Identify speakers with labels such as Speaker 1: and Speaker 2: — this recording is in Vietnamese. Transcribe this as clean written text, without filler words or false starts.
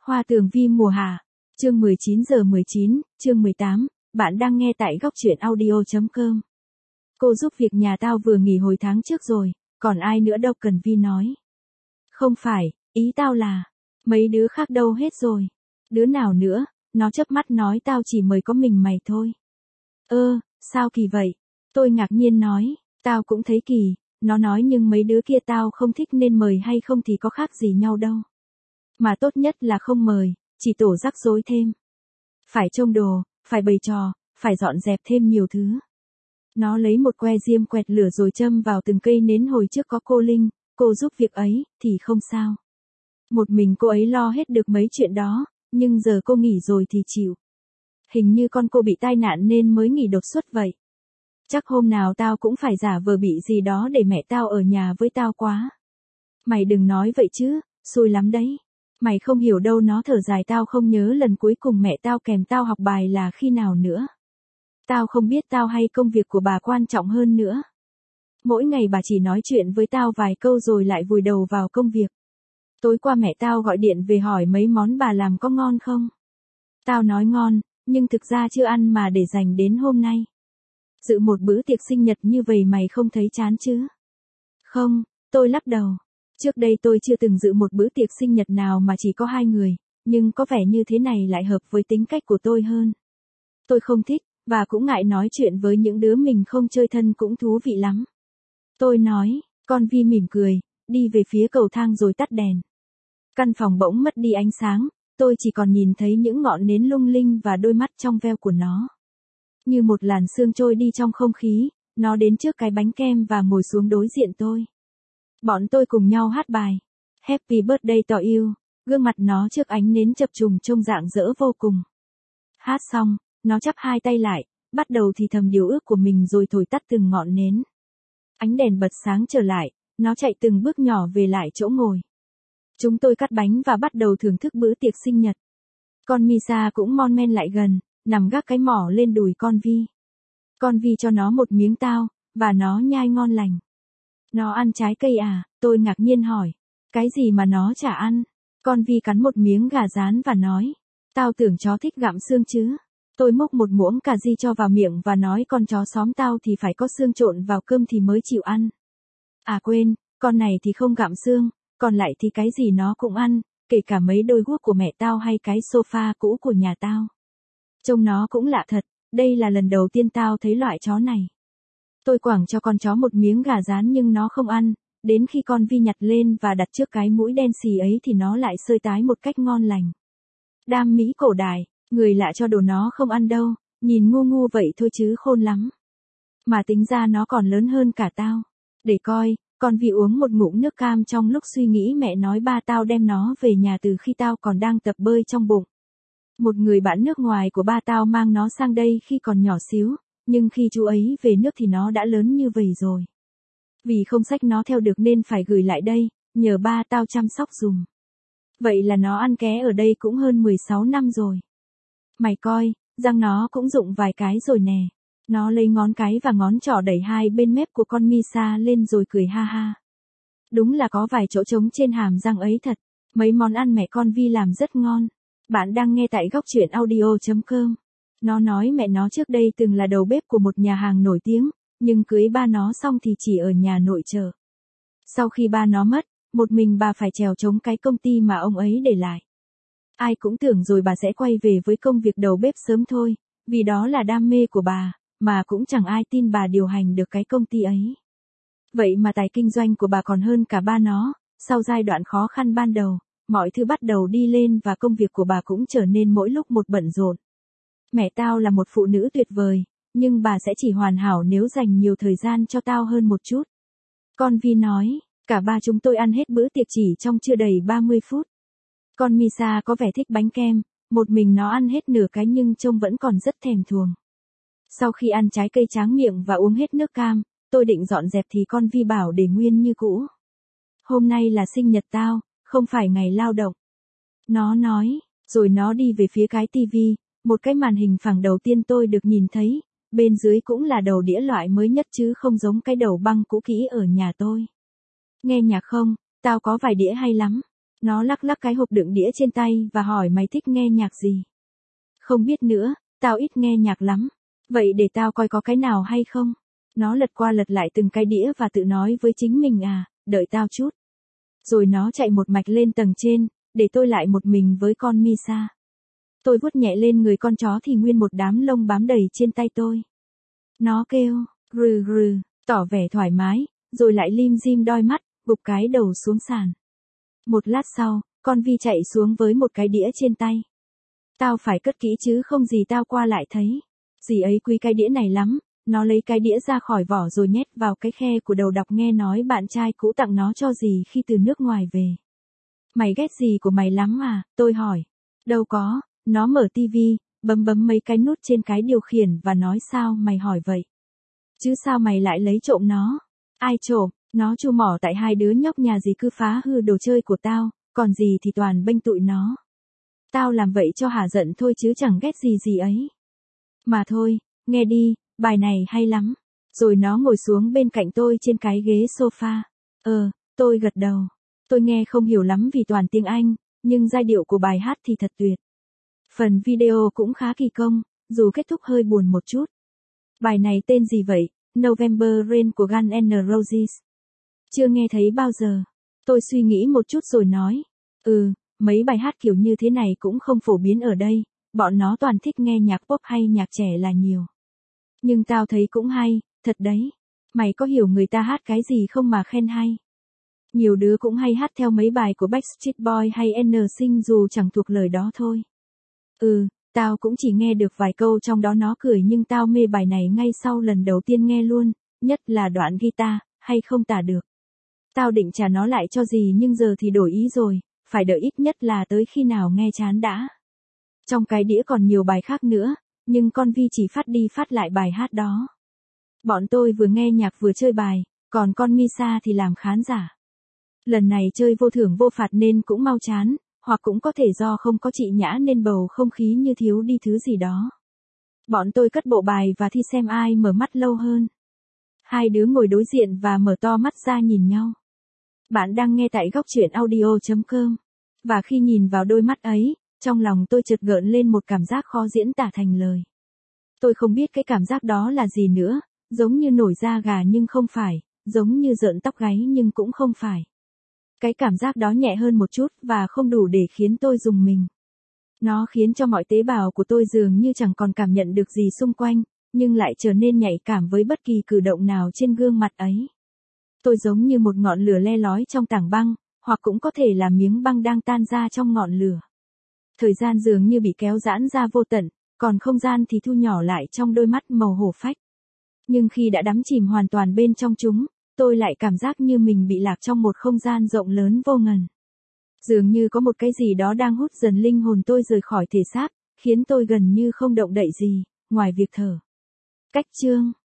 Speaker 1: Hoa Tường Vi mùa hạ, chương 19:19, chương 18, bạn đang nghe tại góc truyện audio.com. Cô giúp việc nhà tao vừa nghỉ hồi tháng trước rồi, còn ai nữa đâu, Cần Vi nói. Không phải, ý tao là, mấy đứa khác đâu hết rồi. Đứa nào nữa, nó chớp mắt nói tao chỉ mời có mình mày thôi. Sao kỳ vậy? Tôi ngạc nhiên nói, tao cũng thấy kỳ, nó nói nhưng mấy đứa kia tao không thích nên mời hay không thì có khác gì nhau đâu. Mà tốt nhất là không mời, chỉ tổ rắc rối thêm. Phải trông đồ, phải bày trò, phải dọn dẹp thêm nhiều thứ. Nó lấy một que diêm quẹt lửa rồi châm vào từng cây nến. Hồi trước có cô Linh, cô giúp việc ấy, thì không sao. Một mình cô ấy lo hết được mấy chuyện đó, nhưng giờ cô nghỉ rồi thì chịu. Hình như con cô bị tai nạn nên mới nghỉ đột xuất vậy. Chắc hôm nào tao cũng phải giả vờ bị gì đó để mẹ tao ở nhà với tao quá. Mày đừng nói vậy chứ, xui lắm đấy. Mày không hiểu đâu, nó thở dài, tao không nhớ lần cuối cùng mẹ tao kèm tao học bài là khi nào nữa. Tao không biết tao hay công việc của bà quan trọng hơn nữa. Mỗi ngày bà chỉ nói chuyện với tao vài câu rồi lại vùi đầu vào công việc. Tối qua mẹ tao gọi điện về hỏi mấy món bà làm có ngon không. Tao nói ngon, nhưng thực ra chưa ăn mà để dành đến hôm nay. Dự một bữa tiệc sinh nhật như vậy mày không thấy chán chứ? Không, tôi lắc đầu. Trước đây tôi chưa từng dự một bữa tiệc sinh nhật nào mà chỉ có 2 người, nhưng có vẻ như thế này lại hợp với tính cách của tôi hơn. Tôi không thích, và cũng ngại nói chuyện với những đứa mình không chơi thân cũng thú vị lắm. Tôi nói, con Vi mỉm cười, đi về phía cầu thang rồi tắt đèn. Căn phòng bỗng mất đi ánh sáng, tôi chỉ còn nhìn thấy những ngọn nến lung linh và đôi mắt trong veo của nó. Như một làn sương trôi đi trong không khí, nó đến trước cái bánh kem và ngồi xuống đối diện tôi. Bọn tôi cùng nhau hát bài Happy Birthday to you, gương mặt nó trước ánh nến chập trùng trông rạng rỡ vô cùng. Hát xong, nó chắp hai tay lại, bắt đầu thì thầm điều ước của mình rồi thổi tắt từng ngọn nến. Ánh đèn bật sáng trở lại, nó chạy từng bước nhỏ về lại chỗ ngồi. Chúng tôi cắt bánh và bắt đầu thưởng thức bữa tiệc sinh nhật. Con Misa cũng mon men lại gần, nằm gác cái mỏ lên đùi con Vi. Con Vi cho nó một miếng tao, và nó nhai ngon lành. Nó ăn trái cây à? Tôi ngạc nhiên hỏi. Cái gì mà nó chả ăn? Con Vi cắn một miếng gà rán và nói. Tao tưởng chó thích gặm xương chứ. Tôi múc một muỗng cà ri cho vào miệng và nói con chó xóm tao thì phải có xương trộn vào cơm thì mới chịu ăn. À quên, con này thì không gặm xương, còn lại thì cái gì nó cũng ăn, kể cả mấy đôi guốc của mẹ tao hay cái sofa cũ của nhà tao. Trông nó cũng lạ thật, đây là lần đầu tiên tao thấy loại chó này. Tôi quẳng cho con chó một miếng gà rán nhưng nó không ăn, đến khi con Vi nhặt lên và đặt trước cái mũi đen xì ấy thì nó lại sơi tái một cách ngon lành. Đam mỹ cổ đại, người lạ cho đồ nó không ăn đâu, nhìn ngu ngu vậy thôi chứ khôn lắm. Mà tính ra nó còn lớn hơn cả tao. Để coi, con Vi uống một ngụm nước cam trong lúc suy nghĩ mẹ nói ba tao đem nó về nhà từ khi tao còn đang tập bơi trong bụng. Một người bạn nước ngoài của ba tao mang nó sang đây khi còn nhỏ xíu, nhưng khi chú ấy về nước thì nó đã lớn như vậy rồi. Vì không xách nó theo được nên phải gửi lại đây, nhờ ba tao chăm sóc dùm. Vậy là nó ăn ké ở đây cũng hơn 16 năm rồi. Mày coi, răng nó cũng rụng vài cái rồi nè. Nó lấy ngón cái và ngón trỏ đẩy hai bên mép của con Misa lên rồi cười ha ha. Đúng là có vài chỗ trống trên hàm răng ấy thật. Mấy món ăn mẹ con Vi làm rất ngon. Bạn đang nghe tại góc truyện audio.com. Nó nói mẹ nó trước đây từng là đầu bếp của một nhà hàng nổi tiếng, nhưng cưới ba nó xong thì chỉ ở nhà nội trợ. Sau khi ba nó mất, một mình bà phải chèo chống cái công ty mà ông ấy để lại. Ai cũng tưởng rồi bà sẽ quay về với công việc đầu bếp sớm thôi, vì đó là đam mê của bà, mà cũng chẳng ai tin bà điều hành được cái công ty ấy. Vậy mà tài kinh doanh của bà còn hơn cả ba nó, sau giai đoạn khó khăn ban đầu, mọi thứ bắt đầu đi lên và công việc của bà cũng trở nên mỗi lúc một bận rộn. Mẹ tao là một phụ nữ tuyệt vời, nhưng bà sẽ chỉ hoàn hảo nếu dành nhiều thời gian cho tao hơn một chút. Con Vi nói, cả ba chúng tôi ăn hết bữa tiệc chỉ trong chưa đầy 30 phút. Con Misa có vẻ thích bánh kem, một mình nó ăn hết nửa cái nhưng trông vẫn còn rất thèm thuồng. Sau khi ăn trái cây tráng miệng và uống hết nước cam, tôi định dọn dẹp thì con Vi bảo để nguyên như cũ. Hôm nay là sinh nhật tao, không phải ngày lao động. Nó nói, rồi nó đi về phía cái tivi, một cái màn hình phẳng đầu tiên tôi được nhìn thấy, bên dưới cũng là đầu đĩa loại mới nhất chứ không giống cái đầu băng cũ kỹ ở nhà tôi. Nghe nhạc không, tao có vài đĩa hay lắm. Nó lắc lắc cái hộp đựng đĩa trên tay và hỏi mày thích nghe nhạc gì? Không biết nữa, tao ít nghe nhạc lắm. Vậy để tao coi có cái nào hay không? Nó lật qua lật lại từng cái đĩa và tự nói với chính mình đợi tao chút. Rồi nó chạy một mạch lên tầng trên, để tôi lại một mình với con Misa. Tôi vuốt nhẹ lên người con chó thì nguyên một đám lông bám đầy trên tay tôi. Nó kêu, rừ rừ, tỏ vẻ thoải mái, rồi lại lim dim đôi mắt, gục cái đầu xuống sàn. Một lát sau, con Vi chạy xuống với một cái đĩa trên tay. Tao phải cất kỹ chứ không gì tao qua lại thấy. Dì ấy quý cái đĩa này lắm, nó lấy cái đĩa ra khỏi vỏ rồi nhét vào cái khe của đầu đọc nghe nói bạn trai cũ tặng nó cho dì khi từ nước ngoài về. Mày ghét dì của mày lắm à? Tôi hỏi. Đâu có, nó mở tivi, bấm mấy cái nút trên cái điều khiển và nói sao mày hỏi vậy? Chứ sao mày lại lấy trộm nó? Ai trộm? Nó chu mỏ tại hai đứa nhóc nhà dì cứ phá hư đồ chơi của tao, còn dì thì toàn bênh tụi nó. Tao làm vậy cho hả giận thôi chứ chẳng ghét gì ấy. Mà thôi, nghe đi, bài này hay lắm. Rồi nó ngồi xuống bên cạnh tôi trên cái ghế sofa. Tôi gật đầu. Tôi nghe không hiểu lắm vì toàn tiếng Anh, nhưng giai điệu của bài hát thì thật tuyệt. Phần video cũng khá kỳ công, dù kết thúc hơi buồn một chút. Bài này tên gì vậy? November Rain của Guns N' Roses. Chưa nghe thấy bao giờ. Tôi suy nghĩ một chút rồi nói. Mấy bài hát kiểu như thế này cũng không phổ biến ở đây, bọn nó toàn thích nghe nhạc pop hay nhạc trẻ là nhiều. Nhưng tao thấy cũng hay, thật đấy. Mày có hiểu người ta hát cái gì không mà khen hay? Nhiều đứa cũng hay hát theo mấy bài của Backstreet Boy hay NSYNC dù chẳng thuộc lời đó thôi. Tao cũng chỉ nghe được vài câu trong đó nó cười nhưng tao mê bài này ngay sau lần đầu tiên nghe luôn, nhất là đoạn guitar, hay không tả được. Tao định trả nó lại cho dì nhưng giờ thì đổi ý rồi, phải đợi ít nhất là tới khi nào nghe chán đã. Trong cái đĩa còn nhiều bài khác nữa, nhưng con Vi chỉ phát đi phát lại bài hát đó. Bọn tôi vừa nghe nhạc vừa chơi bài, còn con Misa thì làm khán giả. Lần này chơi vô thưởng vô phạt nên cũng mau chán, hoặc cũng có thể do không có chị Nhã nên bầu không khí như thiếu đi thứ gì đó. Bọn tôi cất bộ bài và thi xem ai mở mắt lâu hơn. Hai đứa ngồi đối diện và mở to mắt ra nhìn nhau. Bạn đang nghe tại góc truyện audio.com. Và khi nhìn vào đôi mắt ấy, trong lòng tôi chợt gợn lên một cảm giác khó diễn tả thành lời. Tôi không biết cái cảm giác đó là gì nữa, giống như nổi da gà nhưng không phải, giống như rợn tóc gáy nhưng cũng không phải. Cái cảm giác đó nhẹ hơn một chút và không đủ để khiến tôi rùng mình. Nó khiến cho mọi tế bào của tôi dường như chẳng còn cảm nhận được gì xung quanh, nhưng lại trở nên nhạy cảm với bất kỳ cử động nào trên gương mặt ấy. Tôi giống như một ngọn lửa le lói trong tảng băng, hoặc cũng có thể là miếng băng đang tan ra trong ngọn lửa. Thời gian dường như bị kéo giãn ra vô tận, còn không gian thì thu nhỏ lại trong đôi mắt màu hổ phách. Nhưng khi đã đắm chìm hoàn toàn bên trong chúng, tôi lại cảm giác như mình bị lạc trong một không gian rộng lớn vô ngần. Dường như có một cái gì đó đang hút dần linh hồn tôi rời khỏi thể xác, khiến tôi gần như không động đậy gì, ngoài việc thở. Cách chương